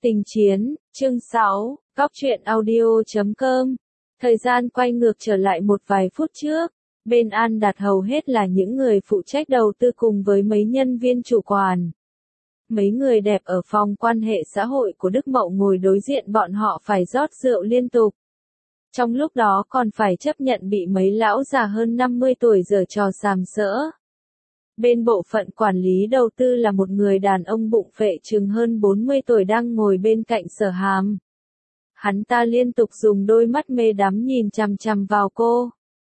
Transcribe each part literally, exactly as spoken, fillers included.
Tình chiến, chương sáu, góc truyện audio chấm com. Thời gian quay ngược trở lại một vài phút trước, bên An Đạt hầu hết là những người phụ trách đầu tư cùng với mấy nhân viên chủ quản. Mấy người đẹp ở phòng quan hệ xã hội của Đức Mậu ngồi đối diện bọn họ phải rót rượu liên tục. Trong lúc đó còn phải chấp nhận bị mấy lão già hơn năm mươi tuổi giở trò sàm sỡ. Bên bộ phận quản lý đầu tư là một người đàn ông bụng phệ chừng hơn bốn mươi tuổi đang ngồi bên cạnh Sở Hàm. Hắn ta liên tục dùng đôi mắt mê đắm nhìn chằm chằm vào cô.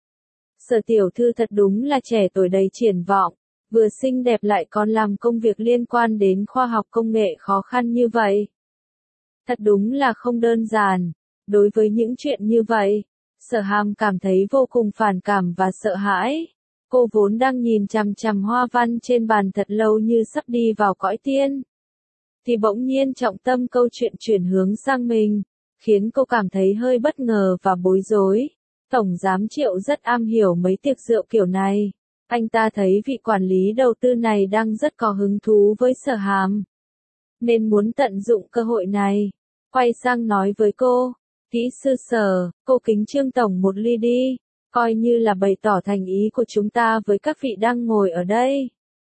Sở tiểu thư thật đúng là trẻ tuổi đầy triển vọng, vừa xinh đẹp lại còn làm công việc liên quan đến khoa học công nghệ khó khăn như vậy. Thật đúng là không đơn giản. Đối với những chuyện như vậy, Sở Hàm cảm thấy vô cùng phản cảm và sợ hãi. Cô vốn đang nhìn chằm chằm hoa văn trên bàn thật lâu như sắp đi vào cõi tiên. Thì bỗng nhiên trọng tâm câu chuyện chuyển hướng sang mình, khiến cô cảm thấy hơi bất ngờ và bối rối. Tổng giám Triệu rất am hiểu mấy tiệc rượu kiểu này. Anh ta thấy vị quản lý đầu tư này đang rất có hứng thú với Sở Hàm, nên muốn tận dụng cơ hội này. Quay sang nói với cô, kỹ sư Sở, cô kính Trương Tổng một ly đi. Coi như là bày tỏ thành ý của chúng ta với các vị đang ngồi ở đây.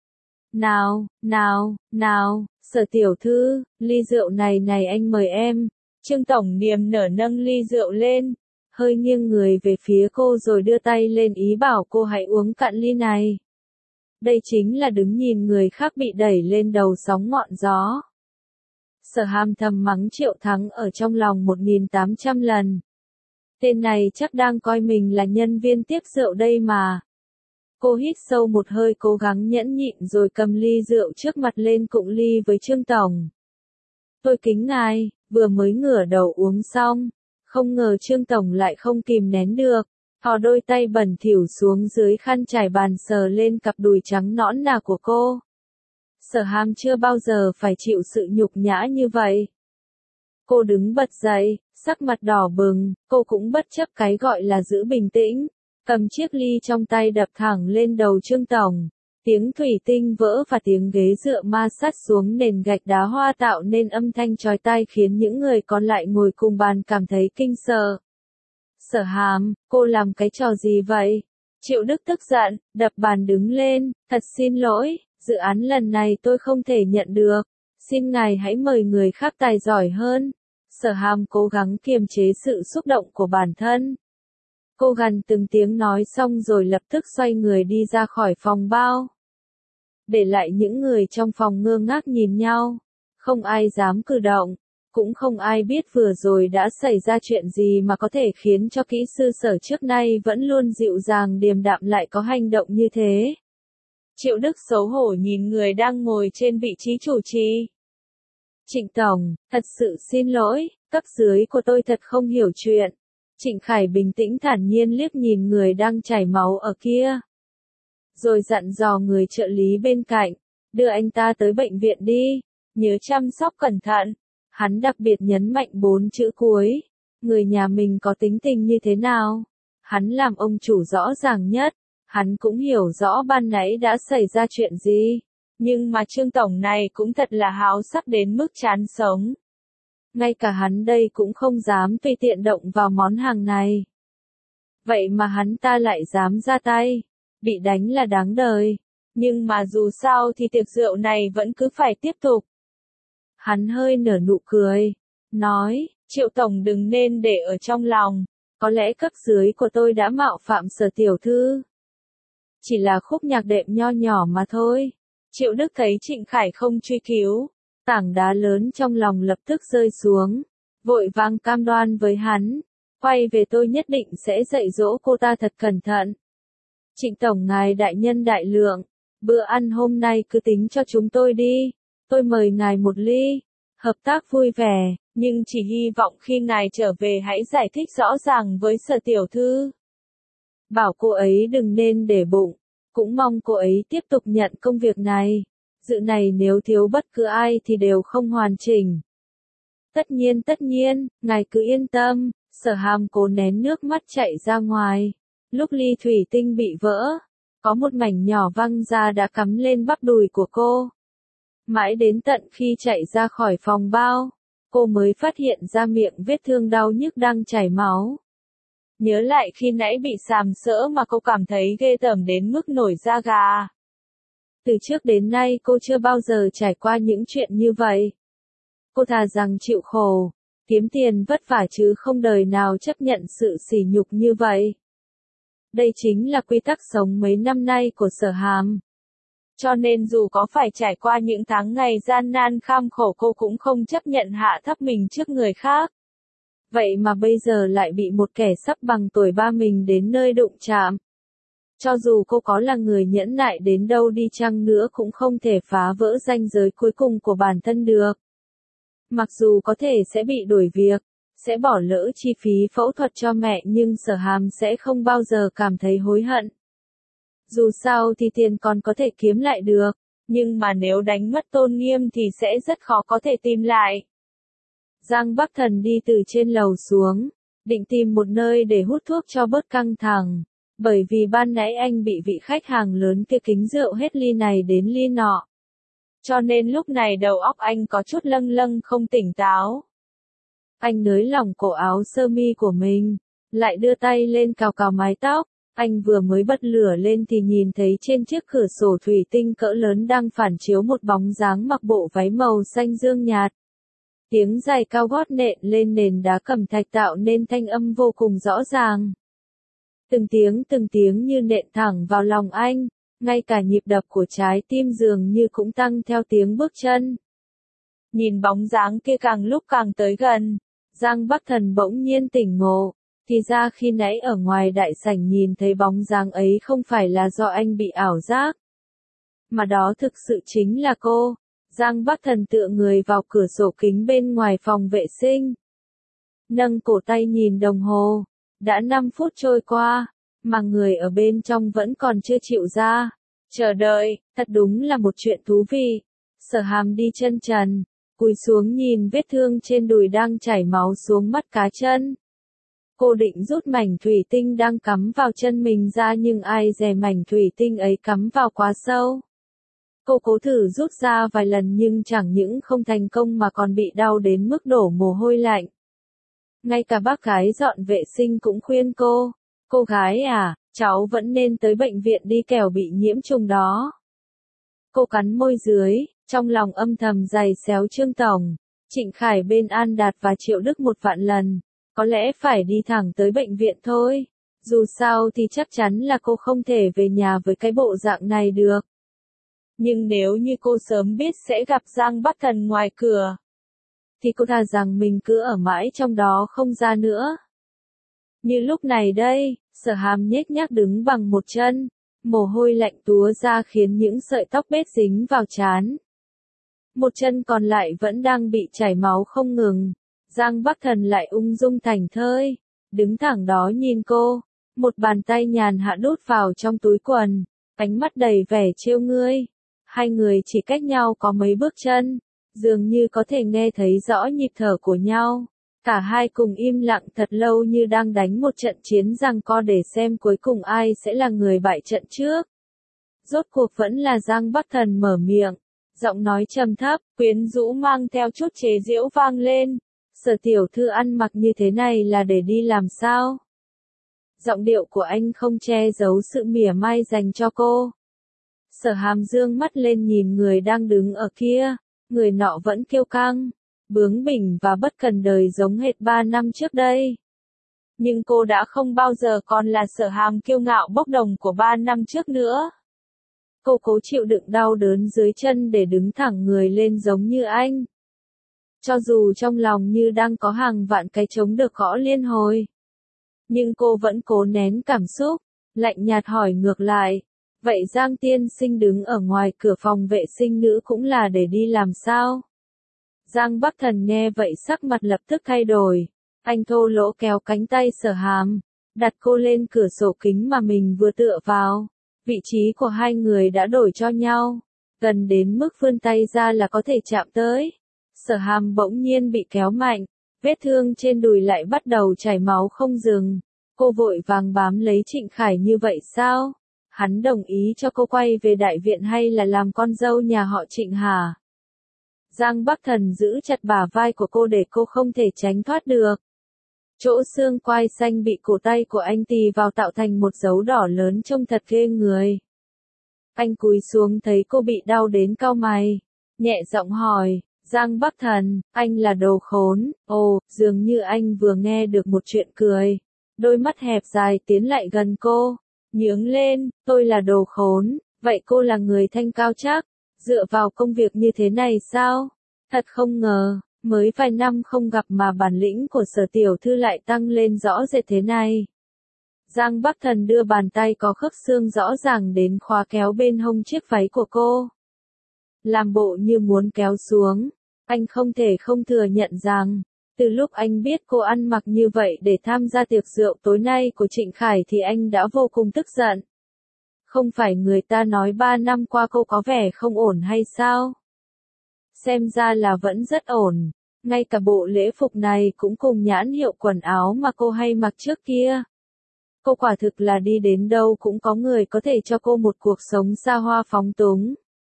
Nào, nào, nào, Sở tiểu thư, ly rượu này này anh mời em. Trương Tổng niềm nở nâng ly rượu lên, hơi nghiêng người về phía cô rồi đưa tay lên ý bảo cô hãy uống cạn ly này. Đây chính là đứng nhìn người khác bị đẩy lên đầu sóng ngọn gió. Sở Hàm thầm mắng Triệu Thắng ở trong lòng một nghìn tám trăm lần. Tên này chắc đang coi mình là nhân viên tiếp rượu đây mà. Cô hít sâu một hơi cố gắng nhẫn nhịn rồi cầm ly rượu trước mặt lên cụng ly với Trương Tổng. Tôi kính ngài, vừa mới ngửa đầu uống xong, không ngờ Trương Tổng lại không kìm nén được, thò đôi tay bẩn thỉu xuống dưới khăn trải bàn sờ lên cặp đùi trắng nõn nà của cô. Sở Hàm chưa bao giờ phải chịu sự nhục nhã như vậy. Cô đứng bật dậy, sắc mặt đỏ bừng, cô cũng bất chấp cái gọi là giữ bình tĩnh, cầm chiếc ly trong tay đập thẳng lên đầu Trương Tổng. Tiếng thủy tinh vỡ và tiếng ghế dựa ma sát xuống nền gạch đá hoa tạo nên âm thanh chói tai khiến những người còn lại ngồi cùng bàn cảm thấy kinh sợ. Sở Hàm, cô làm cái trò gì vậy? Triệu Đức tức giận, đập bàn đứng lên, thật xin lỗi, dự án lần này tôi không thể nhận được, xin ngài hãy mời người khác tài giỏi hơn. Sở Hàm cố gắng kiềm chế sự xúc động của bản thân. Cô gằn từng tiếng nói xong rồi lập tức xoay người đi ra khỏi phòng bao. Để lại những người trong phòng ngơ ngác nhìn nhau. Không ai dám cử động. Cũng không ai biết vừa rồi đã xảy ra chuyện gì mà có thể khiến cho kỹ sư Sở trước nay vẫn luôn dịu dàng điềm đạm lại có hành động như thế. Triệu Đức xấu hổ nhìn người đang ngồi trên vị trí chủ trì. Trịnh Tổng, thật sự xin lỗi, cấp dưới của tôi thật không hiểu chuyện. Trịnh Khải bình tĩnh thản nhiên liếc nhìn người đang chảy máu ở kia. Rồi dặn dò người trợ lý bên cạnh, đưa anh ta tới bệnh viện đi, nhớ chăm sóc cẩn thận. Hắn đặc biệt nhấn mạnh bốn chữ cuối, người nhà mình có tính tình như thế nào. Hắn làm ông chủ rõ ràng nhất, hắn cũng hiểu rõ ban nãy đã xảy ra chuyện gì. Nhưng mà Trương Tổng này cũng thật là háo sắc đến mức chán sống. Ngay cả hắn đây cũng không dám tùy tiện động vào món hàng này. Vậy mà hắn ta lại dám ra tay. Bị đánh là đáng đời. Nhưng mà dù sao thì tiệc rượu này vẫn cứ phải tiếp tục. Hắn hơi nở nụ cười. Nói, Triệu Tổng đừng nên để ở trong lòng. Có lẽ cấp dưới của tôi đã mạo phạm Sở tiểu thư. Chỉ là khúc nhạc đệm nho nhỏ mà thôi. Triệu Đức thấy Trịnh Khải không truy cứu, tảng đá lớn trong lòng lập tức rơi xuống, vội vàng cam đoan với hắn, quay về tôi nhất định sẽ dạy dỗ cô ta thật cẩn thận. Trịnh Tổng ngài đại nhân đại lượng, bữa ăn hôm nay cứ tính cho chúng tôi đi, tôi mời ngài một ly, hợp tác vui vẻ, nhưng chỉ hy vọng khi ngài trở về hãy giải thích rõ ràng với Sở tiểu thư. Bảo cô ấy đừng nên để bụng. Cũng mong cô ấy tiếp tục nhận công việc này. Dự này nếu thiếu bất cứ ai thì đều không hoàn chỉnh. Tất nhiên tất nhiên, ngài cứ yên tâm. Sở Hàm cố nén nước mắt chạy ra ngoài. Lúc ly thủy tinh bị vỡ, có một mảnh nhỏ văng ra đã cắm lên bắp đùi của cô. Mãi đến tận khi chạy ra khỏi phòng bao, cô mới phát hiện ra miệng vết thương đau nhức đang chảy máu. Nhớ lại khi nãy bị sàm sỡ mà cô cảm thấy ghê tởm đến mức nổi da gà. Từ trước đến nay cô chưa bao giờ trải qua những chuyện như vậy. Cô thà rằng chịu khổ, kiếm tiền vất vả chứ không đời nào chấp nhận sự sỉ nhục như vậy. Đây chính là quy tắc sống mấy năm nay của Sở Hàm. Cho nên dù có phải trải qua những tháng ngày gian nan kham khổ cô cũng không chấp nhận hạ thấp mình trước người khác. Vậy mà bây giờ lại bị một kẻ sắp bằng tuổi ba mình đến nơi đụng chạm. Cho dù cô có là người nhẫn nại đến đâu đi chăng nữa cũng không thể phá vỡ ranh giới cuối cùng của bản thân được. Mặc dù có thể sẽ bị đuổi việc, sẽ bỏ lỡ chi phí phẫu thuật cho mẹ nhưng Sở Hàm sẽ không bao giờ cảm thấy hối hận. Dù sao thì tiền còn có thể kiếm lại được, nhưng mà nếu đánh mất tôn nghiêm thì sẽ rất khó có thể tìm lại. Giang Bắc Thần đi từ trên lầu xuống, định tìm một nơi để hút thuốc cho bớt căng thẳng, bởi vì ban nãy anh bị vị khách hàng lớn kia kính rượu hết ly này đến ly nọ. Cho nên lúc này đầu óc anh có chút lâng lâng không tỉnh táo. Anh nới lỏng cổ áo sơ mi của mình, lại đưa tay lên cào cào mái tóc. Anh vừa mới bật lửa lên thì nhìn thấy trên chiếc cửa sổ thủy tinh cỡ lớn đang phản chiếu một bóng dáng mặc bộ váy màu xanh dương nhạt. Tiếng giày cao gót nện lên nền đá cẩm thạch tạo nên thanh âm vô cùng rõ ràng. Từng tiếng từng tiếng như nện thẳng vào lòng anh, ngay cả nhịp đập của trái tim dường như cũng tăng theo tiếng bước chân. Nhìn bóng dáng kia càng lúc càng tới gần, Giang Bắc Thần bỗng nhiên tỉnh ngộ. Thì ra khi nãy ở ngoài đại sảnh nhìn thấy bóng dáng ấy không phải là do anh bị ảo giác, mà đó thực sự chính là cô. Giang Bắc Thần tựa người vào cửa sổ kính bên ngoài phòng vệ sinh. Nâng cổ tay nhìn đồng hồ, đã năm phút trôi qua, mà người ở bên trong vẫn còn chưa chịu ra. Chờ đợi, thật đúng là một chuyện thú vị. Sở Hàm đi chân trần, cúi xuống nhìn vết thương trên đùi đang chảy máu xuống mắt cá chân. Cô định rút mảnh thủy tinh đang cắm vào chân mình ra nhưng ai dè mảnh thủy tinh ấy cắm vào quá sâu. Cô cố thử rút ra vài lần nhưng chẳng những không thành công mà còn bị đau đến mức đổ mồ hôi lạnh. Ngay cả bác gái dọn vệ sinh cũng khuyên cô, cô gái à, cháu vẫn nên tới bệnh viện đi kẻo bị nhiễm trùng đó. Cô cắn môi dưới, trong lòng âm thầm giày xéo Trương Tổng, Trịnh Khải bên An Đạt và Triệu Đức một vạn lần. Có lẽ phải đi thẳng tới bệnh viện thôi. Dù sao thì chắc chắn là cô không thể về nhà với cái bộ dạng này được. Nhưng nếu như cô sớm biết sẽ gặp Giang Bắc Thần ngoài cửa, thì cô thà rằng mình cứ ở mãi trong đó không ra nữa. Như lúc này đây, Sở Hàm nhếch nhác đứng bằng một chân, mồ hôi lạnh túa ra khiến những sợi tóc bết dính vào trán. Một chân còn lại vẫn đang bị chảy máu không ngừng. Giang Bắc Thần lại ung dung thảnh thơi, đứng thẳng đó nhìn cô, một bàn tay nhàn hạ đút vào trong túi quần, ánh mắt đầy vẻ trêu ngươi. Hai người chỉ cách nhau có mấy bước chân, dường như có thể nghe thấy rõ nhịp thở của nhau. Cả hai cùng im lặng thật lâu như đang đánh một trận chiến giằng co để xem cuối cùng ai sẽ là người bại trận trước. Rốt cuộc vẫn là Giang Bắc Thần mở miệng, giọng nói trầm thấp, quyến rũ mang theo chút chế giễu vang lên. Sở tiểu thư ăn mặc như thế này là để đi làm sao? Giọng điệu của anh không che giấu sự mỉa mai dành cho cô. Sở Hàm dương mắt lên nhìn người đang đứng ở kia, người nọ vẫn kiêu căng, bướng bỉnh và bất cần đời giống hệt ba năm trước đây. Nhưng cô đã không bao giờ còn là Sở Hàm kiêu ngạo bốc đồng của ba năm trước nữa. Cô cố chịu đựng đau đớn dưới chân để đứng thẳng người lên giống như anh. Cho dù trong lòng như đang có hàng vạn cái trống được gõ liên hồi. Nhưng cô vẫn cố nén cảm xúc, lạnh nhạt hỏi ngược lại. Vậy Giang tiên sinh đứng ở ngoài cửa phòng vệ sinh nữ cũng là để đi làm sao? Giang Bắc Thần nghe vậy sắc mặt lập tức thay đổi. Anh thô lỗ kéo cánh tay Sở Hàm, đặt cô lên cửa sổ kính mà mình vừa tựa vào. Vị trí của hai người đã đổi cho nhau, gần đến mức vươn tay ra là có thể chạm tới. Sở Hàm bỗng nhiên bị kéo mạnh, vết thương trên đùi lại bắt đầu chảy máu không dừng. Cô vội vàng bám lấy Trịnh Khải như vậy sao? Hắn đồng ý cho cô quay về đại viện hay là làm con dâu nhà họ Trịnh hả? Giang Bắc Thần giữ chặt bả vai của cô để cô không thể tránh thoát được. Chỗ xương quai xanh bị cổ tay của anh tì vào tạo thành một dấu đỏ lớn trông thật ghê người. Anh cúi xuống thấy cô bị đau đến cau mày, nhẹ giọng hỏi, Giang Bắc Thần, anh là đồ khốn. Ồ, dường như anh vừa nghe được một chuyện cười. Đôi mắt hẹp dài tiến lại gần cô, nhướng lên, tôi là đồ khốn, vậy cô là người thanh cao chắc, dựa vào công việc như thế này sao? Thật không ngờ, mới vài năm không gặp mà bản lĩnh của Sở tiểu thư lại tăng lên rõ rệt thế này. Giang Bắc Thần đưa bàn tay có khớp xương rõ ràng đến khóa kéo bên hông chiếc váy của cô. Làm bộ như muốn kéo xuống, anh không thể không thừa nhận rằng, từ lúc anh biết cô ăn mặc như vậy để tham gia tiệc rượu tối nay của Trịnh Khải thì anh đã vô cùng tức giận. Không phải người ta nói ba năm qua cô có vẻ không ổn hay sao? Xem ra là vẫn rất ổn, ngay cả bộ lễ phục này cũng cùng nhãn hiệu quần áo mà cô hay mặc trước kia. Cô quả thực là đi đến đâu cũng có người có thể cho cô một cuộc sống xa hoa phóng túng.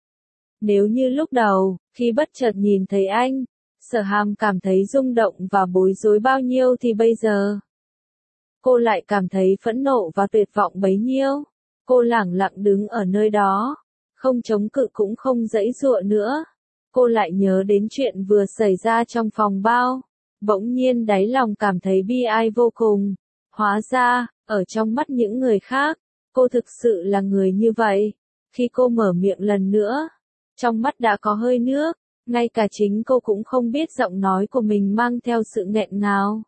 Nếu như lúc đầu, khi bất chợt nhìn thấy anh, Sở Hàm cảm thấy rung động và bối rối bao nhiêu thì bây giờ, cô lại cảm thấy phẫn nộ và tuyệt vọng bấy nhiêu. Cô lẳng lặng đứng ở nơi đó, không chống cự cũng không giãy giụa nữa. Cô lại nhớ đến chuyện vừa xảy ra trong phòng bao, bỗng nhiên đáy lòng cảm thấy bi ai vô cùng. Hóa ra, ở trong mắt những người khác, cô thực sự là người như vậy. Khi cô mở miệng lần nữa, trong mắt đã có hơi nước, ngay cả chính cô cũng không biết giọng nói của mình mang theo sự nghẹn ngào.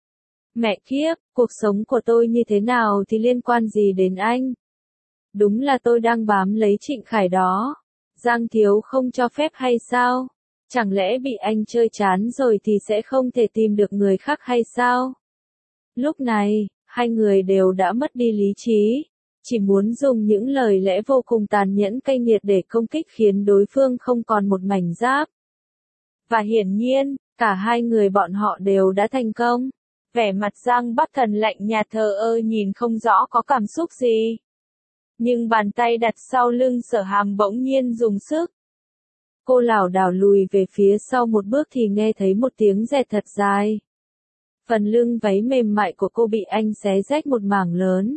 Mẹ kiếp, cuộc sống của tôi như thế nào thì liên quan gì đến anh? Đúng là tôi đang bám lấy Trịnh Khải đó. Giang thiếu không cho phép hay sao? Chẳng lẽ bị anh chơi chán rồi thì sẽ không thể tìm được người khác hay sao? Lúc này, hai người đều đã mất đi lý trí, chỉ muốn dùng những lời lẽ vô cùng tàn nhẫn cay nghiệt để công kích khiến đối phương không còn một mảnh giáp. Và hiển nhiên, cả hai người bọn họ đều đã thành công. Vẻ mặt Giang Bắc Thần lạnh nhạt thờ ơ nhìn không rõ có cảm xúc gì. Nhưng bàn tay đặt sau lưng Sở Hàm bỗng nhiên dùng sức. Cô lảo đảo lùi về phía sau một bước thì nghe thấy một tiếng rẹt thật dài. Phần lưng váy mềm mại của cô bị anh xé rách một mảng lớn.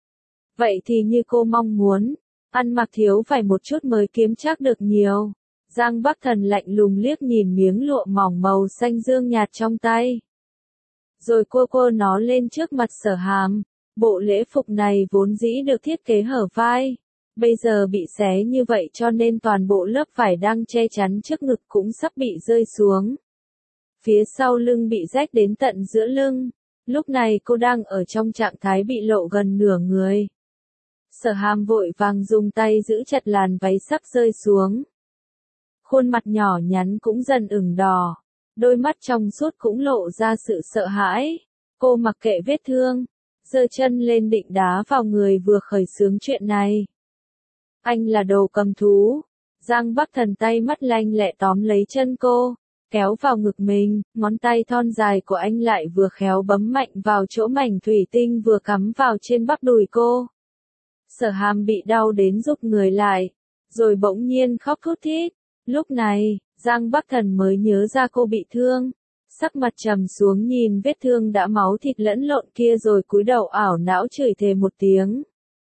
Vậy thì như cô mong muốn, ăn mặc thiếu phải một chút mới kiếm chắc được nhiều. Giang Bắc Thần lạnh lùng liếc nhìn miếng lụa mỏng màu xanh dương nhạt trong tay. Rồi cô cô nó lên trước mặt Sở Hàm. Bộ lễ phục này vốn dĩ được thiết kế hở vai. Bây giờ bị xé như vậy cho nên toàn bộ lớp vải đang che chắn trước ngực cũng sắp bị rơi xuống. Phía sau lưng bị rách đến tận giữa lưng. Lúc này cô đang ở trong trạng thái bị lộ gần nửa người. Sở Hàm vội vàng dùng tay giữ chặt làn váy sắp rơi xuống. Khuôn mặt nhỏ nhắn cũng dần ửng đỏ. Đôi mắt trong suốt cũng lộ ra sự sợ hãi. Cô mặc kệ vết thương, giơ chân lên định đá vào người vừa khởi xướng chuyện này. Anh là đồ cầm thú. Giang Bắc Thần tay mắt lanh lẹ tóm lấy chân cô, kéo vào ngực mình, ngón tay thon dài của anh lại vừa khéo bấm mạnh vào chỗ mảnh thủy tinh vừa cắm vào trên bắp đùi cô. Sở Hàm bị đau đến rụt người lại, rồi bỗng nhiên khóc thút thít. Lúc này, Giang Bắc Thần mới nhớ ra cô bị thương. Sắc mặt trầm xuống nhìn vết thương đã máu thịt lẫn lộn kia rồi cúi đầu ảo não chửi thề một tiếng.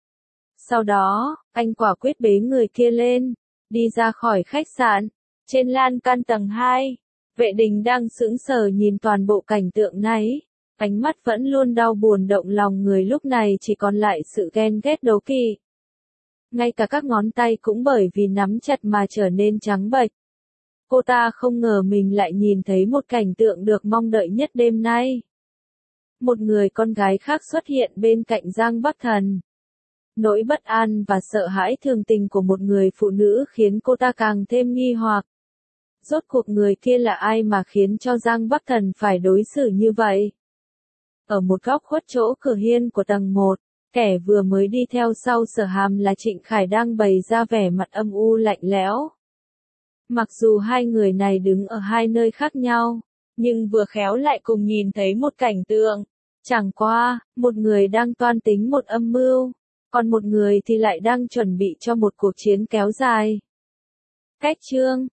Sau đó, anh quả quyết bế người kia lên, đi ra khỏi khách sạn. Trên lan can tầng hai, Vệ Đình đang sững sờ nhìn toàn bộ cảnh tượng này. Ánh mắt vẫn luôn đau buồn động lòng người lúc này chỉ còn lại sự ghen ghét đố kỵ. Ngay cả các ngón tay cũng bởi vì nắm chặt mà trở nên trắng bệch. Cô ta không ngờ mình lại nhìn thấy một cảnh tượng được mong đợi nhất đêm nay. Một người con gái khác xuất hiện bên cạnh Giang Bắc Thần. Nỗi bất an và sợ hãi thường tình của một người phụ nữ khiến cô ta càng thêm nghi hoặc. Rốt cuộc người kia là ai mà khiến cho Giang Bắc Thần phải đối xử như vậy? Ở một góc khuất chỗ cửa hiên của tầng một, kẻ vừa mới đi theo sau Sở Hàm là Trịnh Khải đang bày ra vẻ mặt âm u lạnh lẽo. Mặc dù hai người này đứng ở hai nơi khác nhau, nhưng vừa khéo lại cùng nhìn thấy một cảnh tượng. Chẳng qua, một người đang toan tính một âm mưu, còn một người thì lại đang chuẩn bị cho một cuộc chiến kéo dài. Cách chương